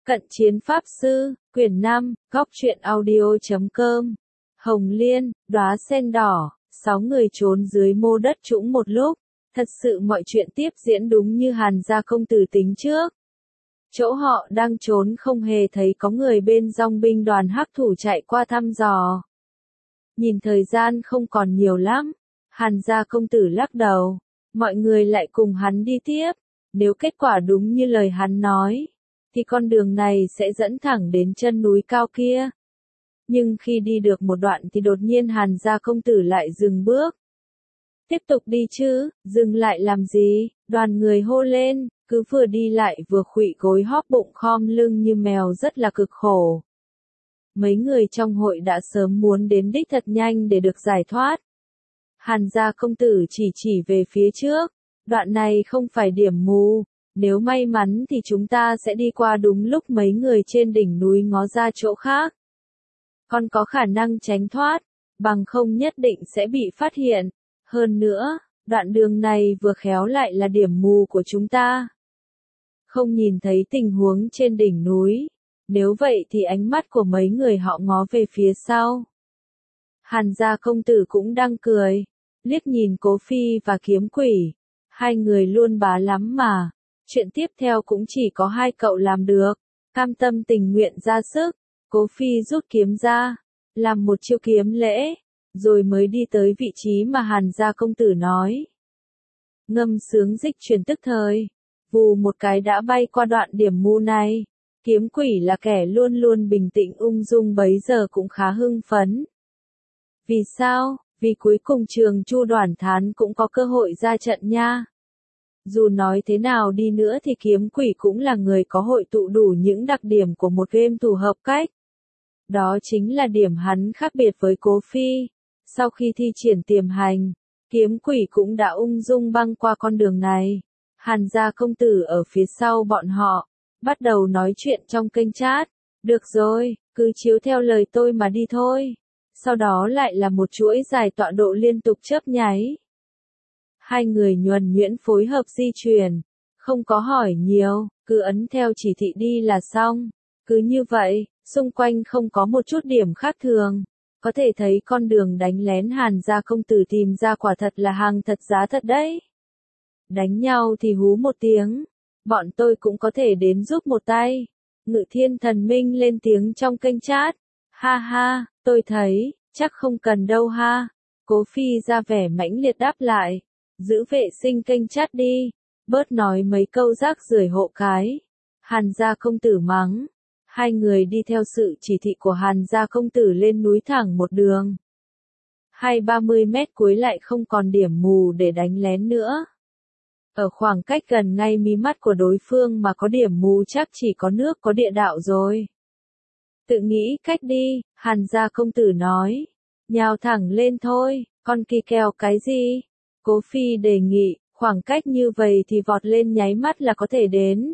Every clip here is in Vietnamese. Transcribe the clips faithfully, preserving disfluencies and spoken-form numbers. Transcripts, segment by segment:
Cận chiến pháp sư, quyển năm, góc truyện audio chấm com. Hồng Liên, đóa sen đỏ, sáu người trốn dưới mô đất trũng một lúc. Thật sự mọi chuyện tiếp diễn đúng như Hàn gia công tử tính trước. Chỗ họ đang trốn không hề thấy có người bên dòng binh đoàn hắc thủ chạy qua thăm dò. Nhìn thời gian không còn nhiều lắm, Hàn gia công tử lắc đầu, mọi người lại cùng hắn đi tiếp. Nếu kết quả đúng như lời hắn nói, thì con đường này sẽ dẫn thẳng đến chân núi cao kia. Nhưng khi đi được một đoạn thì đột nhiên Hàn gia công tử lại dừng bước. Tiếp tục đi chứ, dừng lại làm gì? Đoàn người hô lên, cứ vừa đi lại vừa khuỵu gối hóp bụng khom lưng như mèo rất là cực khổ. Mấy người trong hội đã sớm muốn đến đích thật nhanh để được giải thoát. Hàn gia công tử chỉ chỉ về phía trước, đoạn này không phải điểm mù, nếu may mắn thì chúng ta sẽ đi qua đúng lúc mấy người trên đỉnh núi ngó ra chỗ khác. Còn có khả năng tránh thoát, bằng không nhất định sẽ bị phát hiện. Hơn nữa, đoạn đường này vừa khéo lại là điểm mù của chúng ta. Không nhìn thấy tình huống trên đỉnh núi, nếu vậy thì ánh mắt của mấy người họ ngó về phía sau. Hàn gia công tử cũng đang cười, liếc nhìn Cố Phi và Kiếm Quỷ. Hai người luôn bá lắm mà, chuyện tiếp theo cũng chỉ có hai cậu làm được, cam tâm tình nguyện ra sức. Cố Phi rút kiếm ra, làm một chiêu kiếm lễ, rồi mới đi tới vị trí mà Hàn gia công tử nói. Ngâm sướng dịch truyền tức thời, vù một cái đã bay qua đoạn điểm mù này. Kiếm Quỷ là kẻ luôn luôn bình tĩnh ung dung bấy giờ cũng khá hưng phấn. Vì sao? Vì cuối cùng Trường Chu Đoản Thán cũng có cơ hội ra trận nha. Dù nói thế nào đi nữa thì Kiếm Quỷ cũng là người có hội tụ đủ những đặc điểm của một game thủ hợp cách. Đó chính là điểm hắn khác biệt với Cố Phi. Sau khi thi triển tiềm hành, Kiếm Quỷ cũng đã ung dung băng qua con đường này. Hàn gia công tử ở phía sau bọn họ, bắt đầu nói chuyện trong kênh chat. Được rồi, cứ chiếu theo lời tôi mà đi thôi. Sau đó lại là một chuỗi dài tọa độ liên tục chớp nháy. Hai người nhuần nhuyễn phối hợp di chuyển, không có hỏi nhiều, cứ ấn theo chỉ thị đi là xong. Cứ như vậy, xung quanh không có một chút điểm khác thường. Có thể thấy con đường đánh lén Hàn gia công tử tìm ra quả thật là hàng thật giá thật đấy. Đánh nhau thì hú một tiếng, bọn tôi cũng có thể đến giúp một tay. Ngự Thiên Thần Minh lên tiếng trong kênh chat. Ha ha, tôi thấy, chắc không cần đâu ha. Cố Phi ra vẻ mãnh liệt đáp lại. Giữ vệ sinh kênh chat đi, bớt nói mấy câu rác rưởi hộ cái. Hàn gia công tử mắng. Hai người đi theo sự chỉ thị của Hàn gia công tử lên núi thẳng một đường. Hai ba mươi mét cuối lại không còn điểm mù để đánh lén nữa. Ở khoảng cách gần ngay mí mắt của đối phương mà có điểm mù chắc chỉ có nước có địa đạo rồi. Tự nghĩ cách đi, Hàn gia công tử nói. Nhào thẳng lên thôi, con kỳ kèo cái gì? Cố Phi đề nghị, khoảng cách như vậy thì vọt lên nháy mắt là có thể đến.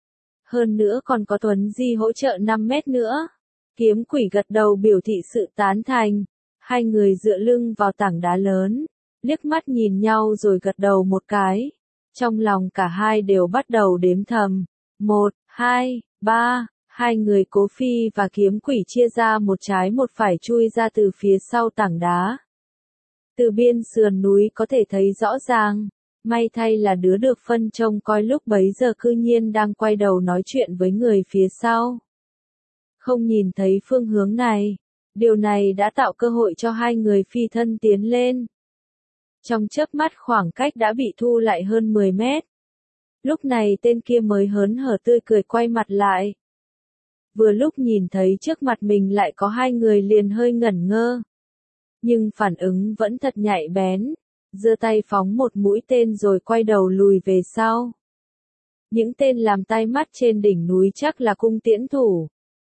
Hơn nữa còn có Tuấn Di hỗ trợ năm mét nữa. Kiếm Quỷ gật đầu biểu thị sự tán thành. Hai người dựa lưng vào tảng đá lớn, liếc mắt nhìn nhau rồi gật đầu một cái. Trong lòng cả hai đều bắt đầu đếm thầm. Một, hai, ba. Hai người Cố Phi và Kiếm Quỷ chia ra một trái một phải chui ra từ phía sau tảng đá. Từ biên sườn núi có thể thấy rõ ràng. May thay là đứa được phân trông coi lúc bấy giờ cư nhiên đang quay đầu nói chuyện với người phía sau. Không nhìn thấy phương hướng này. Điều này đã tạo cơ hội cho hai người phi thân tiến lên. Trong chớp mắt khoảng cách đã bị thu lại hơn mười mét. Lúc này tên kia mới hớn hở tươi cười quay mặt lại. Vừa lúc nhìn thấy trước mặt mình lại có hai người liền hơi ngẩn ngơ. Nhưng phản ứng vẫn thật nhạy bén. Giơ tay phóng một mũi tên rồi quay đầu lùi về sau. Những tên làm tai mắt trên đỉnh núi chắc là cung tiễn thủ.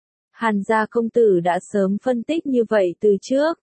Hàn gia công tử đã sớm phân tích như vậy từ trước.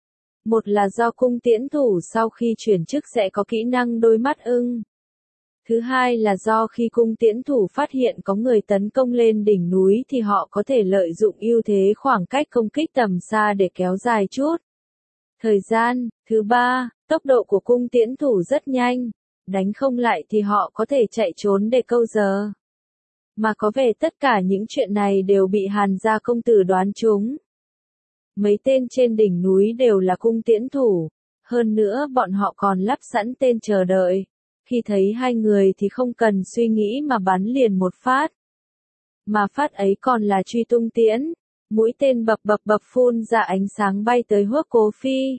Một là do cung tiễn thủ sau khi chuyển chức sẽ có kỹ năng đôi mắt ưng. Thứ hai là do khi cung tiễn thủ phát hiện có người tấn công lên đỉnh núi thì họ có thể lợi dụng ưu thế khoảng cách công kích tầm xa để kéo dài chút thời gian. Thứ ba, tốc độ của cung tiễn thủ rất nhanh. Đánh không lại thì họ có thể chạy trốn để câu giờ. Mà có vẻ tất cả những chuyện này đều bị Hàn gia công tử đoán trúng. Mấy tên trên đỉnh núi đều là cung tiễn thủ, hơn nữa bọn họ còn lắp sẵn tên chờ đợi. Khi thấy hai người thì không cần suy nghĩ mà bắn liền một phát. Mà phát ấy còn là truy tung tiễn, mũi tên bập bập bập phun ra ánh sáng bay tới huốc Cố Phi.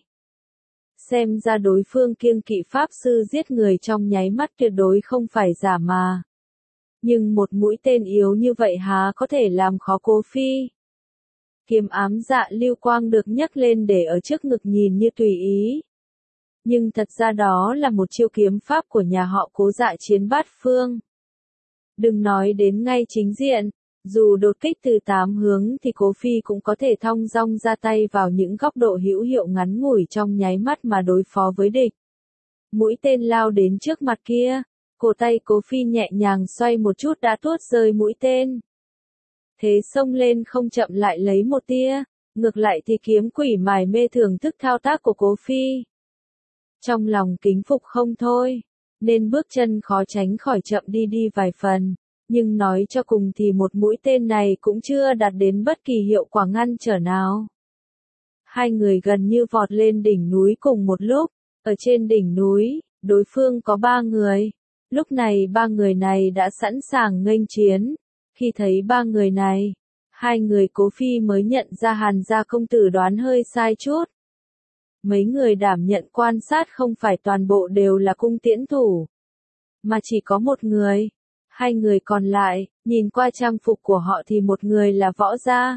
Xem ra đối phương kiêng kỵ pháp sư giết người trong nháy mắt tuyệt đối không phải giả mà. Nhưng một mũi tên yếu như vậy há có thể làm khó Cố Phi. Kiếm ám dạ lưu quang được nhấc lên để ở trước ngực nhìn như tùy ý. Nhưng thật ra đó là một chiêu kiếm pháp của nhà họ Cố dạ chiến bát phương. Đừng nói đến ngay chính diện, dù đột kích từ tám hướng thì Cố Phi cũng có thể thong dong ra tay vào những góc độ hữu hiệu ngắn ngủi trong nháy mắt mà đối phó với địch. Mũi tên lao đến trước mặt kia, cổ tay Cố Phi nhẹ nhàng xoay một chút đã tuốt rơi mũi tên. Thế xông lên không chậm lại lấy một tia, ngược lại thì kiếm quỷ mải mê thưởng thức thao tác của Cố Phi. Trong lòng kính phục không thôi, nên bước chân khó tránh khỏi chậm đi đi vài phần, nhưng nói cho cùng thì một mũi tên này cũng chưa đạt đến bất kỳ hiệu quả ngăn trở nào. Hai người gần như vọt lên đỉnh núi cùng một lúc, ở trên đỉnh núi, đối phương có ba người. Lúc này ba người này đã sẵn sàng nghênh chiến. Khi thấy ba người này, hai người Cố Phi mới nhận ra Hàn gia công tử đoán hơi sai chút. Mấy người đảm nhận quan sát không phải toàn bộ đều là cung tiễn thủ, mà chỉ có một người. Hai người còn lại, nhìn qua trang phục của họ thì một người là võ gia,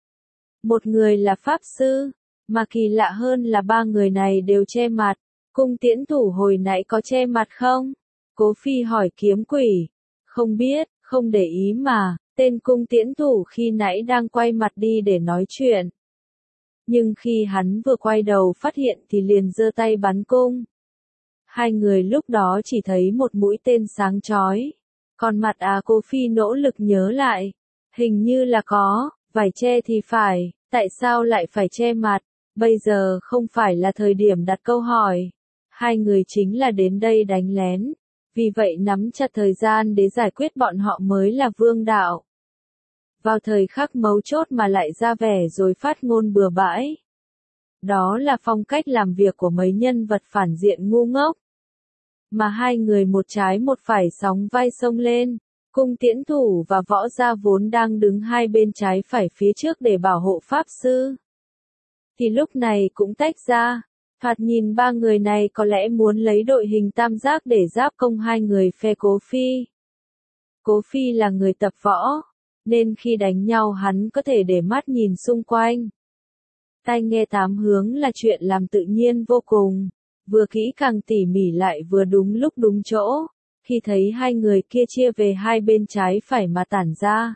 một người là pháp sư, mà kỳ lạ hơn là ba người này đều che mặt. Cung tiễn thủ hồi nãy có che mặt không? Cố Phi hỏi kiếm quỷ. Không biết, không để ý mà, tên cung tiễn thủ khi nãy đang quay mặt đi để nói chuyện. Nhưng khi hắn vừa quay đầu phát hiện thì liền giơ tay bắn cung. Hai người lúc đó chỉ thấy một mũi tên sáng chói. Còn mặt à Cố Phi nỗ lực nhớ lại. Hình như là có, vải che thì phải, tại sao lại phải che mặt? Bây giờ không phải là thời điểm đặt câu hỏi. Hai người chính là đến đây đánh lén. Vì vậy nắm chặt thời gian để giải quyết bọn họ mới là vương đạo. Vào thời khắc mấu chốt mà lại ra vẻ rồi phát ngôn bừa bãi. Đó là phong cách làm việc của mấy nhân vật phản diện ngu ngốc. Mà hai người một trái một phải sóng vai xông lên, cung tiễn thủ và võ gia vốn đang đứng hai bên trái phải phía trước để bảo hộ pháp sư. Thì lúc này cũng tách ra, thoạt nhìn ba người này có lẽ muốn lấy đội hình tam giác để giáp công hai người phe Cố Phi. Cố Phi là người tập võ, nên khi đánh nhau hắn có thể để mắt nhìn xung quanh. Tai nghe tám hướng là chuyện làm tự nhiên vô cùng, vừa kỹ càng tỉ mỉ lại vừa đúng lúc đúng chỗ, khi thấy hai người kia chia về hai bên trái phải mà tản ra.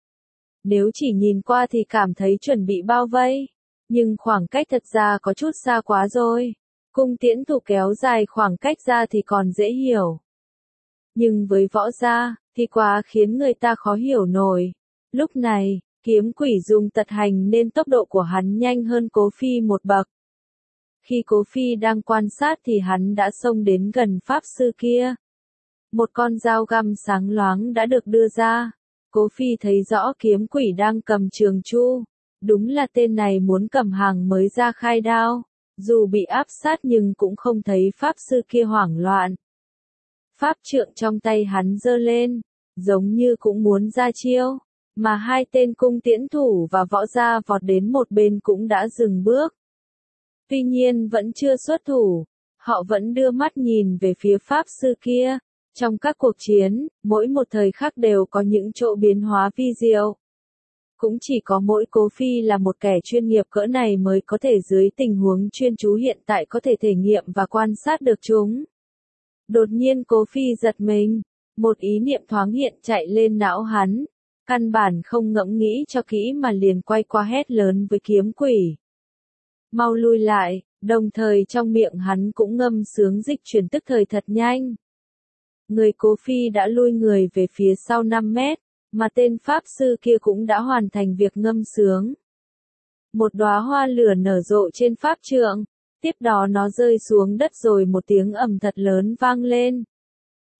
Nếu chỉ nhìn qua thì cảm thấy chuẩn bị bao vây, nhưng khoảng cách thật ra có chút xa quá rồi. Cung tiễn thủ kéo dài khoảng cách ra thì còn dễ hiểu. Nhưng với võ gia, thì quá khiến người ta khó hiểu nổi. Lúc này, kiếm quỷ dùng tật hành nên tốc độ của hắn nhanh hơn Cố Phi một bậc. Khi Cố Phi đang quan sát thì hắn đã xông đến gần pháp sư kia. Một con dao găm sáng loáng đã được đưa ra. Cố Phi thấy rõ kiếm quỷ đang cầm trường chu. Đúng là tên này muốn cầm hàng mới ra khai đao. Dù bị áp sát nhưng cũng không thấy pháp sư kia hoảng loạn. Pháp trượng trong tay hắn giơ lên, giống như cũng muốn ra chiêu. Mà hai tên cung tiễn thủ và võ gia vọt đến một bên cũng đã dừng bước. Tuy nhiên vẫn chưa xuất thủ, họ vẫn đưa mắt nhìn về phía pháp sư kia. Trong các cuộc chiến, mỗi một thời khắc đều có những chỗ biến hóa vi diệu. Cũng chỉ có mỗi Cố Phi là một kẻ chuyên nghiệp cỡ này mới có thể dưới tình huống chuyên chú hiện tại có thể thể nghiệm và quan sát được chúng. Đột nhiên Cố Phi giật mình, một ý niệm thoáng hiện chạy lên não hắn, căn bản không ngẫm nghĩ cho kỹ mà liền quay qua hét lớn với kiếm quỷ. Mau lui lại, đồng thời trong miệng hắn cũng ngâm sướng dịch chuyển tức thời thật nhanh. Người Cố Phi đã lui người về phía sau năm mét, mà tên pháp sư kia cũng đã hoàn thành việc ngâm sướng. Một đóa hoa lửa nở rộ trên pháp trượng, tiếp đó nó rơi xuống đất rồi một tiếng ầm thật lớn vang lên.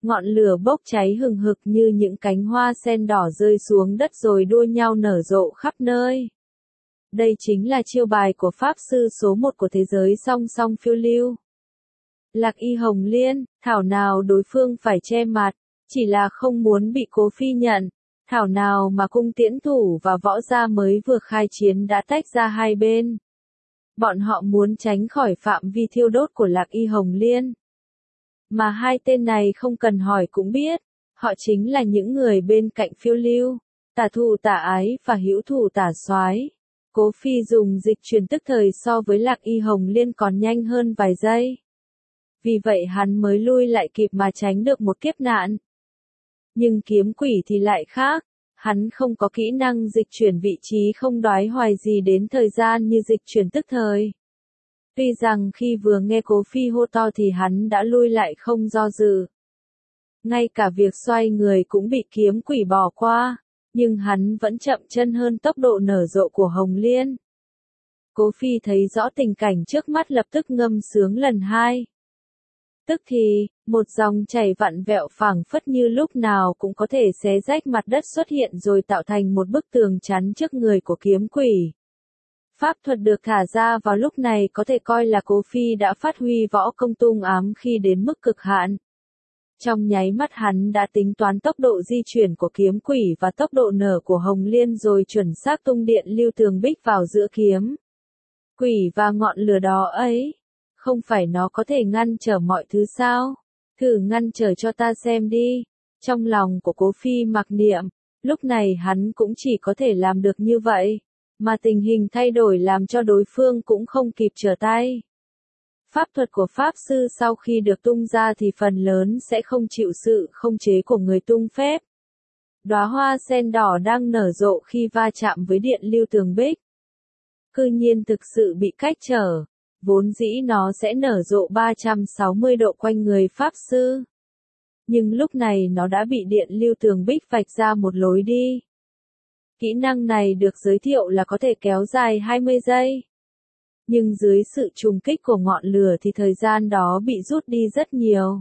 Ngọn lửa bốc cháy hừng hực như những cánh hoa sen đỏ rơi xuống đất rồi đua nhau nở rộ khắp nơi. Đây chính là chiêu bài của Pháp Sư số một của thế giới song song phiêu lưu. Lạc Y Hồng Liên, thảo nào đối phương phải che mặt, chỉ là không muốn bị Cố Phi nhận, thảo nào mà cung tiễn thủ và võ gia mới vừa khai chiến đã tách ra hai bên. Bọn họ muốn tránh khỏi phạm vi thiêu đốt của Lạc Y Hồng Liên. Mà hai tên này không cần hỏi cũng biết, họ chính là những người bên cạnh phiêu lưu, tả thù tả ái và hữu thù tả soái. Cố Phi dùng dịch truyền tức thời so với Lạc Y Hồng Liên còn nhanh hơn vài giây. Vì vậy hắn mới lui lại kịp mà tránh được một kiếp nạn. Nhưng kiếm quỷ thì lại khác, hắn không có kỹ năng dịch chuyển vị trí không đoái hoài gì đến thời gian như dịch chuyển tức thời. Tuy rằng khi vừa nghe Cố Phi hô to thì hắn đã lui lại không do dự. Ngay cả việc xoay người cũng bị kiếm quỷ bỏ qua, nhưng hắn vẫn chậm chân hơn tốc độ nở rộ của Hồng Liên. Cố Phi thấy rõ tình cảnh trước mắt lập tức ngâm sướng lần hai. Tức thì, một dòng chảy vặn vẹo phảng phất như lúc nào cũng có thể xé rách mặt đất xuất hiện rồi tạo thành một bức tường chắn trước người của kiếm quỷ. Pháp thuật được thả ra vào lúc này có thể coi là Cố Phi đã phát huy võ công tung ám khi đến mức cực hạn. Trong nháy mắt hắn đã tính toán tốc độ di chuyển của kiếm quỷ và tốc độ nở của Hồng Liên rồi chuẩn xác tung điện lưu tường bích vào giữa kiếm quỷ và ngọn lửa đó ấy. Không phải nó có thể ngăn trở mọi thứ sao? Thử ngăn trở cho ta xem đi. Trong lòng của Cố Phi mặc niệm, lúc này hắn cũng chỉ có thể làm được như vậy. Mà tình hình thay đổi làm cho đối phương cũng không kịp trở tay. Pháp thuật của Pháp Sư sau khi được tung ra thì phần lớn sẽ không chịu sự không chế của người tung phép. Đóa hoa sen đỏ đang nở rộ khi va chạm với điện lưu tường bích. Cư nhiên thực sự bị cách trở. Vốn dĩ nó sẽ nở rộ ba trăm sáu mươi độ quanh người Pháp Sư. Nhưng lúc này nó đã bị điện lưu tường bích vạch ra một lối đi. Kỹ năng này được giới thiệu là có thể kéo dài hai mươi giây. Nhưng dưới sự trùng kích của ngọn lửa thì thời gian đó bị rút đi rất nhiều.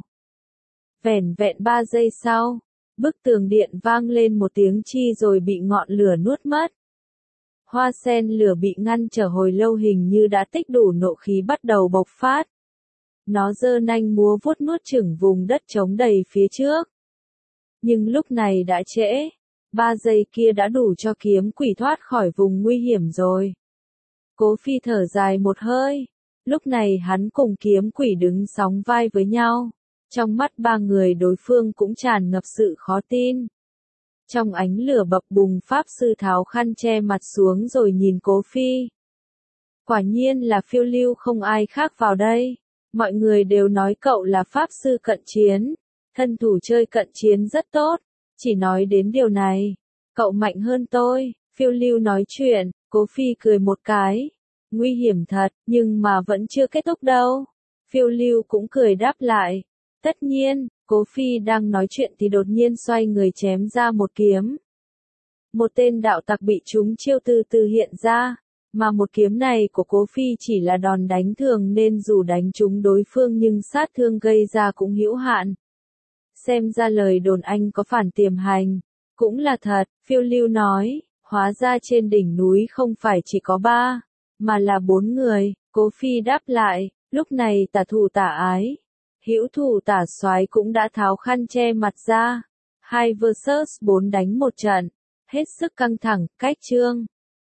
Vẻn vẹn ba giây sau, bức tường điện vang lên một tiếng chi rồi bị ngọn lửa nuốt mất. Hoa sen lửa bị ngăn trở hồi lâu hình như đã tích đủ nộ khí bắt đầu bộc phát. Nó giơ nanh múa vuốt nuốt chửng vùng đất trống đầy phía trước. Nhưng lúc này đã trễ. Ba giây kia đã đủ cho kiếm quỷ thoát khỏi vùng nguy hiểm rồi. Cố Phi thở dài một hơi. Lúc này hắn cùng kiếm quỷ đứng sóng vai với nhau. Trong mắt ba người đối phương cũng tràn ngập sự khó tin. Trong ánh lửa bập bùng Pháp Sư tháo khăn che mặt xuống rồi nhìn Cố Phi. Quả nhiên là phiêu lưu không ai khác vào đây. Mọi người đều nói cậu là Pháp Sư cận chiến. Thân thủ chơi cận chiến rất tốt. Chỉ nói đến điều này. Cậu mạnh hơn tôi. Phiêu lưu nói chuyện. Cố Phi cười một cái. Nguy hiểm thật, nhưng mà vẫn chưa kết thúc đâu. Phiêu lưu cũng cười đáp lại. Tất nhiên, Cố Phi đang nói chuyện thì đột nhiên xoay người chém ra một kiếm. Một tên đạo tặc bị trúng chiêu từ từ hiện ra, mà một kiếm này của Cố Phi chỉ là đòn đánh thường nên dù đánh trúng đối phương nhưng sát thương gây ra cũng hữu hạn. Xem ra lời đồn anh có phản tiềm hành, cũng là thật, phiêu lưu nói, hóa ra trên đỉnh núi không phải chỉ có ba, mà là bốn người, Cố Phi đáp lại, lúc này tả thù tả ái. Hữu thù tả soái cũng đã tháo khăn che mặt ra. Hai versus bốn đánh một trận. Hết sức căng thẳng, cách chương.